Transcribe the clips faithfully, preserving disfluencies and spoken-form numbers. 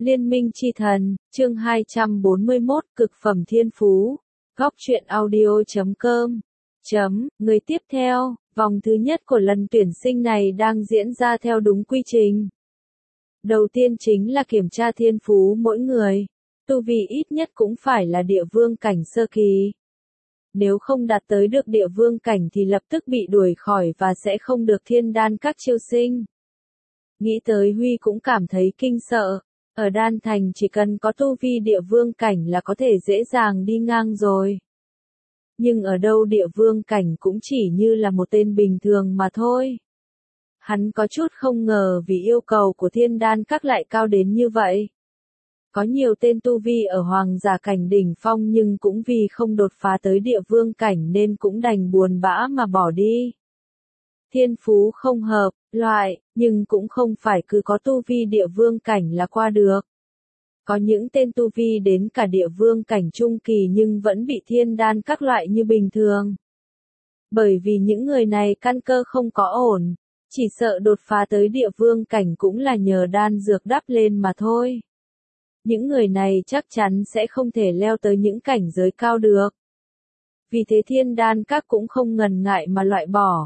Liên minh chi thần, chương hai trăm bốn mươi mốt, cực phẩm thiên phú. Góc truyện audio chấm com. Chấm, người tiếp theo, vòng thứ nhất của lần tuyển sinh này đang diễn ra theo đúng quy trình. Đầu tiên chính là kiểm tra thiên phú mỗi người. Tu vi ít nhất cũng phải là địa vương cảnh sơ kỳ. Nếu không đạt tới được địa vương cảnh thì lập tức bị đuổi khỏi và sẽ không được thiên đan các chiêu sinh. Nghĩ tới Huy cũng cảm thấy kinh sợ. Ở Đan Thành chỉ cần có tu vi địa vương cảnh là có thể dễ dàng đi ngang rồi. Nhưng ở đâu địa vương cảnh cũng chỉ như là một tên bình thường mà thôi. Hắn có chút không ngờ vì yêu cầu của thiên đan các lại cao đến như vậy. Có nhiều tên tu vi ở hoàng giả cảnh đỉnh phong nhưng cũng vì không đột phá tới địa vương cảnh nên cũng đành buồn bã mà bỏ đi. Thiên phú không hợp, loại, nhưng cũng không phải cứ có tu vi địa vương cảnh là qua được. Có những tên tu vi đến cả địa vương cảnh trung kỳ nhưng vẫn bị thiên đan các loại như bình thường. Bởi vì những người này căn cơ không có ổn, chỉ sợ đột phá tới địa vương cảnh cũng là nhờ đan dược đắp lên mà thôi. Những người này chắc chắn sẽ không thể leo tới những cảnh giới cao được. Vì thế thiên đan các cũng không ngần ngại mà loại bỏ.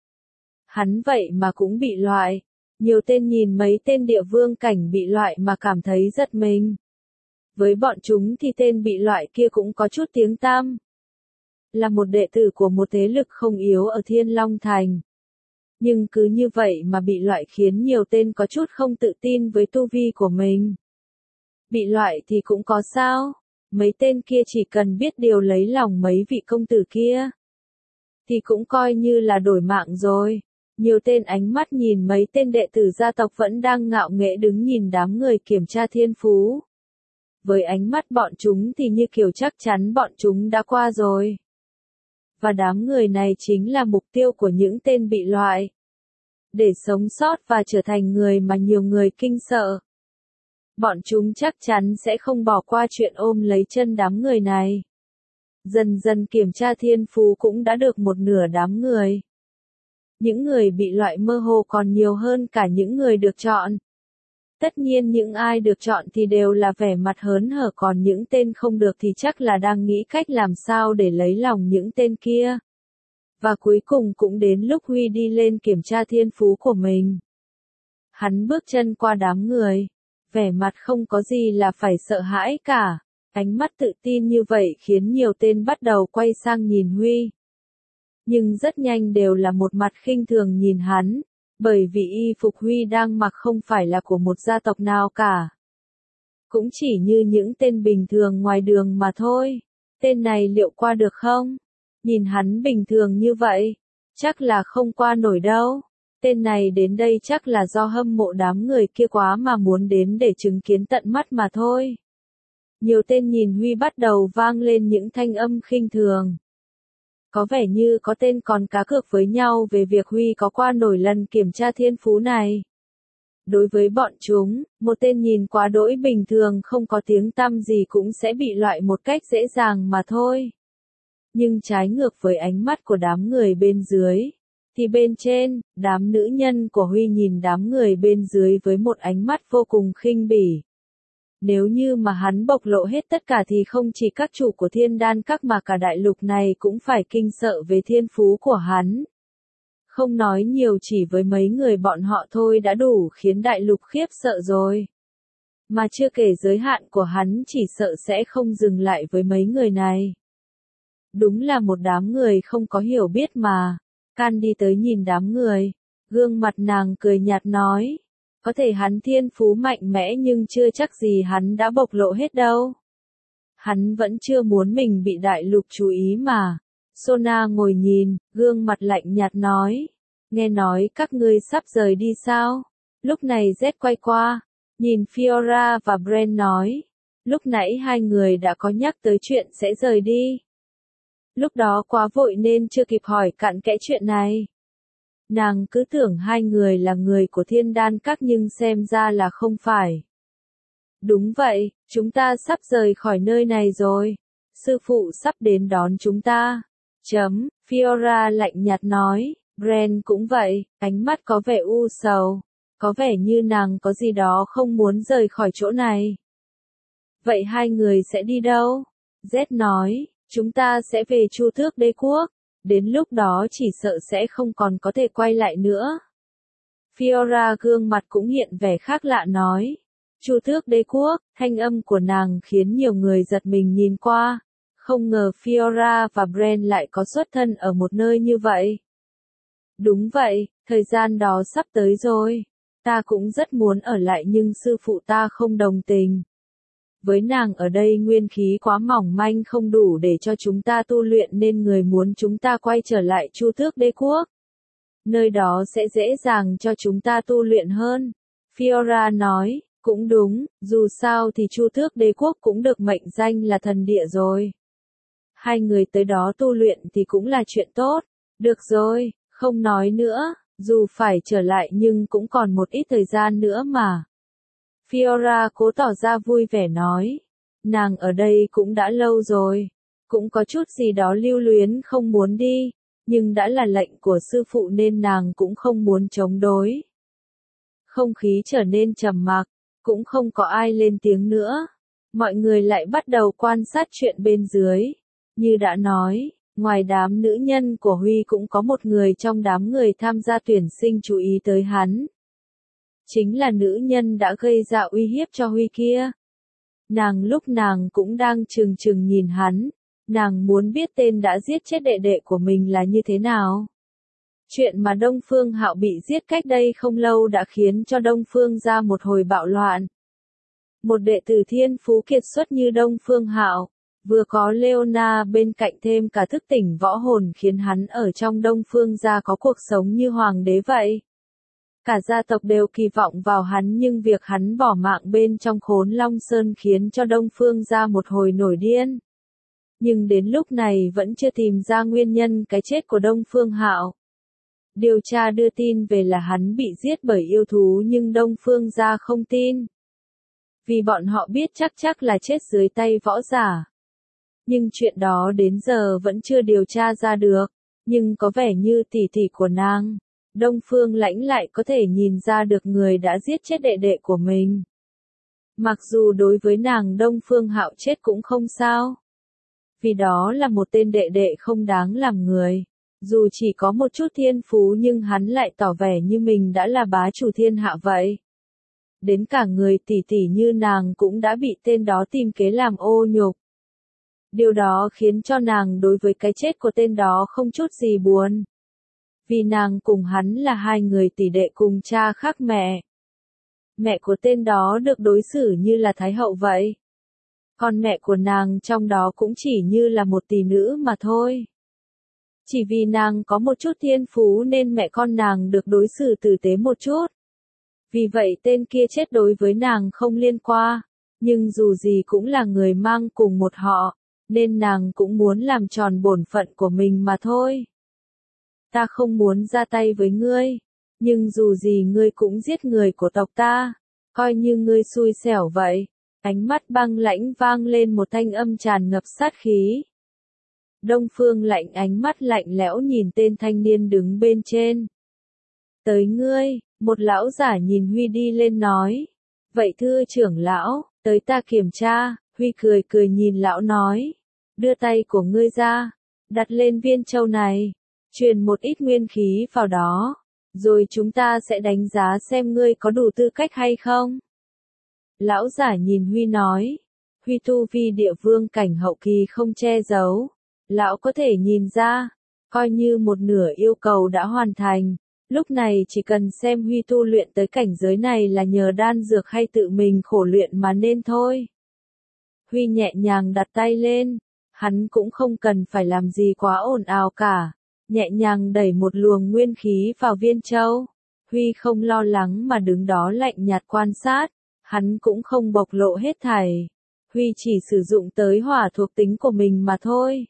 Hắn vậy mà cũng bị loại. Nhiều tên nhìn mấy tên địa vương cảnh bị loại mà cảm thấy giật mình. Với bọn chúng thì tên bị loại kia cũng có chút tiếng tăm. Là một đệ tử của một thế lực không yếu ở Thiên Long Thành. Nhưng cứ như vậy mà bị loại khiến nhiều tên có chút không tự tin với tu vi của mình. Bị loại thì cũng có sao, mấy tên kia chỉ cần biết điều lấy lòng mấy vị công tử kia. Thì cũng coi như là đổi mạng rồi. Nhiều tên ánh mắt nhìn mấy tên đệ tử gia tộc vẫn đang ngạo nghễ đứng nhìn đám người kiểm tra thiên phú. Với ánh mắt bọn chúng thì như kiểu chắc chắn bọn chúng đã qua rồi. Và đám người này chính là mục tiêu của những tên bị loại. Để sống sót và trở thành người mà nhiều người kinh sợ. Bọn chúng chắc chắn sẽ không bỏ qua chuyện ôm lấy chân đám người này. Dần dần kiểm tra thiên phú cũng đã được một nửa đám người. Những người bị loại mơ hồ còn nhiều hơn cả những người được chọn. Tất nhiên những ai được chọn thì đều là vẻ mặt hớn hở, còn những tên không được thì chắc là đang nghĩ cách làm sao để lấy lòng những tên kia. Và cuối cùng cũng đến lúc Huy đi lên kiểm tra thiên phú của mình. Hắn bước chân qua đám người. Vẻ mặt không có gì là phải sợ hãi cả. Ánh mắt tự tin như vậy khiến nhiều tên bắt đầu quay sang nhìn Huy. Nhưng rất nhanh đều là một mặt khinh thường nhìn hắn, bởi vì y phục Huy đang mặc không phải là của một gia tộc nào cả. Cũng chỉ như những tên bình thường ngoài đường mà thôi. Tên này liệu qua được không? Nhìn hắn bình thường như vậy, chắc là không qua nổi đâu. Tên này đến đây chắc là do hâm mộ đám người kia quá mà muốn đến để chứng kiến tận mắt mà thôi. Nhiều tên nhìn Huy bắt đầu vang lên những thanh âm khinh thường. Có vẻ như có tên còn cá cược với nhau về việc Huy có qua nổi lần kiểm tra thiên phú này. Đối với bọn chúng, một tên nhìn quá đỗi bình thường không có tiếng tăm gì cũng sẽ bị loại một cách dễ dàng mà thôi. Nhưng trái ngược với ánh mắt của đám người bên dưới, thì bên trên, đám nữ nhân của Huy nhìn đám người bên dưới với một ánh mắt vô cùng khinh bỉ. Nếu như mà hắn bộc lộ hết tất cả thì không chỉ các chủ của thiên đan các mà cả đại lục này cũng phải kinh sợ về thiên phú của hắn. Không nói nhiều, chỉ với mấy người bọn họ thôi đã đủ khiến đại lục khiếp sợ rồi. Mà chưa kể giới hạn của hắn chỉ sợ sẽ không dừng lại với mấy người này. Đúng là một đám người không có hiểu biết mà. Can đi tới nhìn đám người. Gương mặt nàng cười nhạt nói. Có thể hắn thiên phú mạnh mẽ nhưng chưa chắc gì hắn đã bộc lộ hết đâu. Hắn vẫn chưa muốn mình bị đại lục chú ý mà. Sona ngồi nhìn, gương mặt lạnh nhạt nói. Nghe nói các ngươi sắp rời đi sao? Lúc này Z quay qua, nhìn Fiora và Bren nói. Lúc nãy hai người đã có nhắc tới chuyện sẽ rời đi. Lúc đó quá vội nên chưa kịp hỏi cặn kẽ chuyện này. Nàng cứ tưởng hai người là người của thiên đan các nhưng xem ra là không phải. Đúng vậy, chúng ta sắp rời khỏi nơi này rồi. Sư phụ sắp đến đón chúng ta. Chấm, Fiora lạnh nhạt nói. Bren cũng vậy, ánh mắt có vẻ u sầu. Có vẻ như nàng có gì đó không muốn rời khỏi chỗ này. Vậy hai người sẽ đi đâu? Z nói, chúng ta sẽ về Chu Tước Đế Quốc. Đến lúc đó chỉ sợ sẽ không còn có thể quay lại nữa. Fiora gương mặt cũng hiện vẻ khác lạ nói. Chu Tước Đế Quốc, thanh âm của nàng khiến nhiều người giật mình nhìn qua. Không ngờ Fiora và Bren lại có xuất thân ở một nơi như vậy. Đúng vậy, thời gian đó sắp tới rồi. Ta cũng rất muốn ở lại nhưng sư phụ ta không đồng tình. Với nàng ở đây nguyên khí quá mỏng manh không đủ để cho chúng ta tu luyện nên người muốn chúng ta quay trở lại Chu Tước Đế Quốc. Nơi đó sẽ dễ dàng cho chúng ta tu luyện hơn. Fiora nói, cũng đúng, dù sao thì Chu Tước Đế Quốc cũng được mệnh danh là thần địa rồi. Hai người tới đó tu luyện thì cũng là chuyện tốt. Được rồi, không nói nữa, dù phải trở lại nhưng cũng còn một ít thời gian nữa mà. Fiora cố tỏ ra vui vẻ nói. Nàng ở đây cũng đã lâu rồi. Cũng có chút gì đó lưu luyến không muốn đi. Nhưng đã là lệnh của sư phụ nên nàng cũng không muốn chống đối. Không khí trở nên trầm mặc. Cũng không có ai lên tiếng nữa. Mọi người lại bắt đầu quan sát chuyện bên dưới. Như đã nói, ngoài đám nữ nhân của Huy cũng có một người trong đám người tham gia tuyển sinh chú ý tới hắn. Chính là nữ nhân đã gây ra uy hiếp cho Huy kia. Nàng lúc nàng cũng đang trừng trừng nhìn hắn. Nàng muốn biết tên đã giết chết đệ đệ của mình là như thế nào. Chuyện mà Đông Phương Hạo bị giết cách đây không lâu đã khiến cho Đông Phương ra một hồi bạo loạn. Một đệ tử thiên phú kiệt xuất như Đông Phương Hạo, vừa có Leona bên cạnh thêm cả thức tỉnh võ hồn khiến hắn ở trong Đông Phương gia có cuộc sống như hoàng đế vậy. Cả gia tộc đều kỳ vọng vào hắn nhưng việc hắn bỏ mạng bên trong Khốn Long Sơn khiến cho Đông Phương gia một hồi nổi điên. Nhưng đến lúc này vẫn chưa tìm ra nguyên nhân cái chết của Đông Phương Hạo. Điều tra đưa tin về là hắn bị giết bởi yêu thú nhưng Đông Phương gia không tin. Vì bọn họ biết chắc chắc là chết dưới tay võ giả. Nhưng chuyện đó đến giờ vẫn chưa điều tra ra được. Nhưng có vẻ như tỷ tỷ của nàng, Đông Phương Lãnh lại có thể nhìn ra được người đã giết chết đệ đệ của mình. Mặc dù đối với nàng Đông Phương Hạo chết cũng không sao. Vì đó là một tên đệ đệ không đáng làm người. Dù chỉ có một chút thiên phú nhưng hắn lại tỏ vẻ như mình đã là bá chủ thiên hạ vậy. Đến cả người tỷ tỷ như nàng cũng đã bị tên đó tìm kế làm ô nhục. Điều đó khiến cho nàng đối với cái chết của tên đó không chút gì buồn. Vì nàng cùng hắn là hai người tỷ đệ cùng cha khác mẹ. Mẹ của tên đó được đối xử như là thái hậu vậy. Còn mẹ của nàng trong đó cũng chỉ như là một tỷ nữ mà thôi. Chỉ vì nàng có một chút thiên phú nên mẹ con nàng được đối xử tử tế một chút. Vì vậy tên kia chết đối với nàng không liên quan. Nhưng dù gì cũng là người mang cùng một họ. Nên nàng cũng muốn làm tròn bổn phận của mình mà thôi. Ta không muốn ra tay với ngươi. Nhưng dù gì ngươi cũng giết người của tộc ta. Coi như ngươi xui xẻo vậy. Ánh mắt băng lãnh vang lên một thanh âm tràn ngập sát khí. Đông Phương Lạnh ánh mắt lạnh lẽo nhìn tên thanh niên đứng bên trên. Tới ngươi, một lão giả nhìn Huy đi lên nói. Vậy thưa trưởng lão, tới ta kiểm tra. Huy cười cười nhìn lão nói. Đưa tay của ngươi ra, đặt lên viên châu này, truyền một ít nguyên khí vào đó, rồi chúng ta sẽ đánh giá xem ngươi có đủ tư cách hay không. Lão giả nhìn Huy nói, Huy tu vi địa vương cảnh hậu kỳ không che giấu, lão có thể nhìn ra, coi như một nửa yêu cầu đã hoàn thành, lúc này chỉ cần xem Huy tu luyện tới cảnh giới này là nhờ đan dược hay tự mình khổ luyện mà nên thôi. Huy nhẹ nhàng đặt tay lên. Hắn cũng không cần phải làm gì quá ồn ào cả, nhẹ nhàng đẩy một luồng nguyên khí vào viên châu. Huy không lo lắng mà đứng đó lạnh nhạt quan sát, hắn cũng không bộc lộ hết thảy. Huy chỉ sử dụng tới hỏa thuộc tính của mình mà thôi.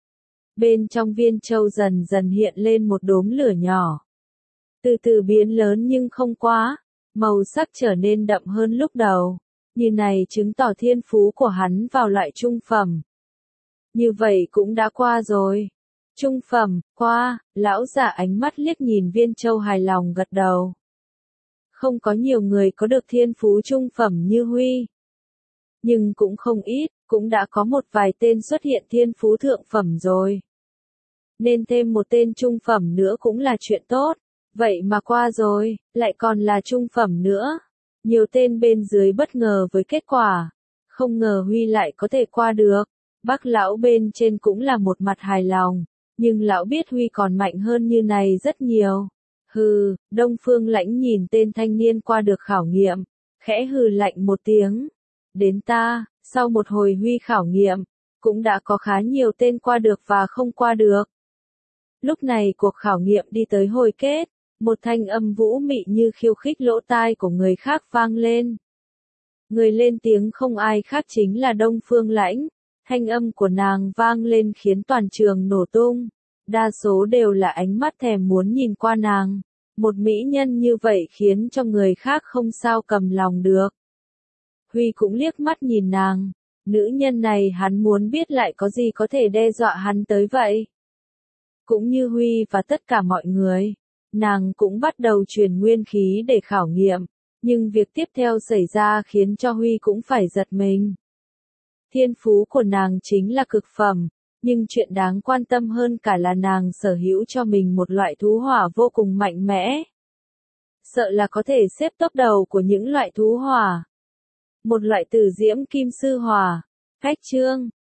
Bên trong viên châu dần dần hiện lên một đốm lửa nhỏ. Từ từ biến lớn nhưng không quá, màu sắc trở nên đậm hơn lúc đầu. Như này chứng tỏ thiên phú của hắn vào loại trung phẩm. Như vậy cũng đã qua rồi. Trung phẩm, qua, lão giả ánh mắt liếc nhìn viên châu hài lòng gật đầu. Không có nhiều người có được thiên phú trung phẩm như Huy. Nhưng cũng không ít, cũng đã có một vài tên xuất hiện thiên phú thượng phẩm rồi. Nên thêm một tên trung phẩm nữa cũng là chuyện tốt. Vậy mà qua rồi, lại còn là trung phẩm nữa. Nhiều tên bên dưới bất ngờ với kết quả. Không ngờ Huy lại có thể qua được. Bác lão bên trên cũng là một mặt hài lòng. Nhưng lão biết Huy còn mạnh hơn như này rất nhiều. Hừ, Đông Phương Lãnh nhìn tên thanh niên qua được khảo nghiệm. Khẽ hừ lạnh một tiếng. Đến ta, sau một hồi Huy khảo nghiệm, cũng đã có khá nhiều tên qua được và không qua được. Lúc này cuộc khảo nghiệm đi tới hồi kết. Một thanh âm vũ mị như khiêu khích lỗ tai của người khác vang lên. Người lên tiếng không ai khác chính là Đông Phương Lãnh. Thanh âm của nàng vang lên khiến toàn trường nổ tung. Đa số đều là ánh mắt thèm muốn nhìn qua nàng. Một mỹ nhân như vậy khiến cho người khác không sao cầm lòng được. Huy cũng liếc mắt nhìn nàng. Nữ nhân này hắn muốn biết lại có gì có thể đe dọa hắn tới vậy. Cũng như Huy và tất cả mọi người. Nàng cũng bắt đầu truyền nguyên khí để khảo nghiệm, nhưng việc tiếp theo xảy ra khiến cho Huy cũng phải giật mình. Thiên phú của nàng chính là cực phẩm, nhưng chuyện đáng quan tâm hơn cả là nàng sở hữu cho mình một loại thú hỏa vô cùng mạnh mẽ. Sợ là có thể xếp top đầu của những loại thú hỏa. Một loại tử diễm kim sư hỏa. Cách chương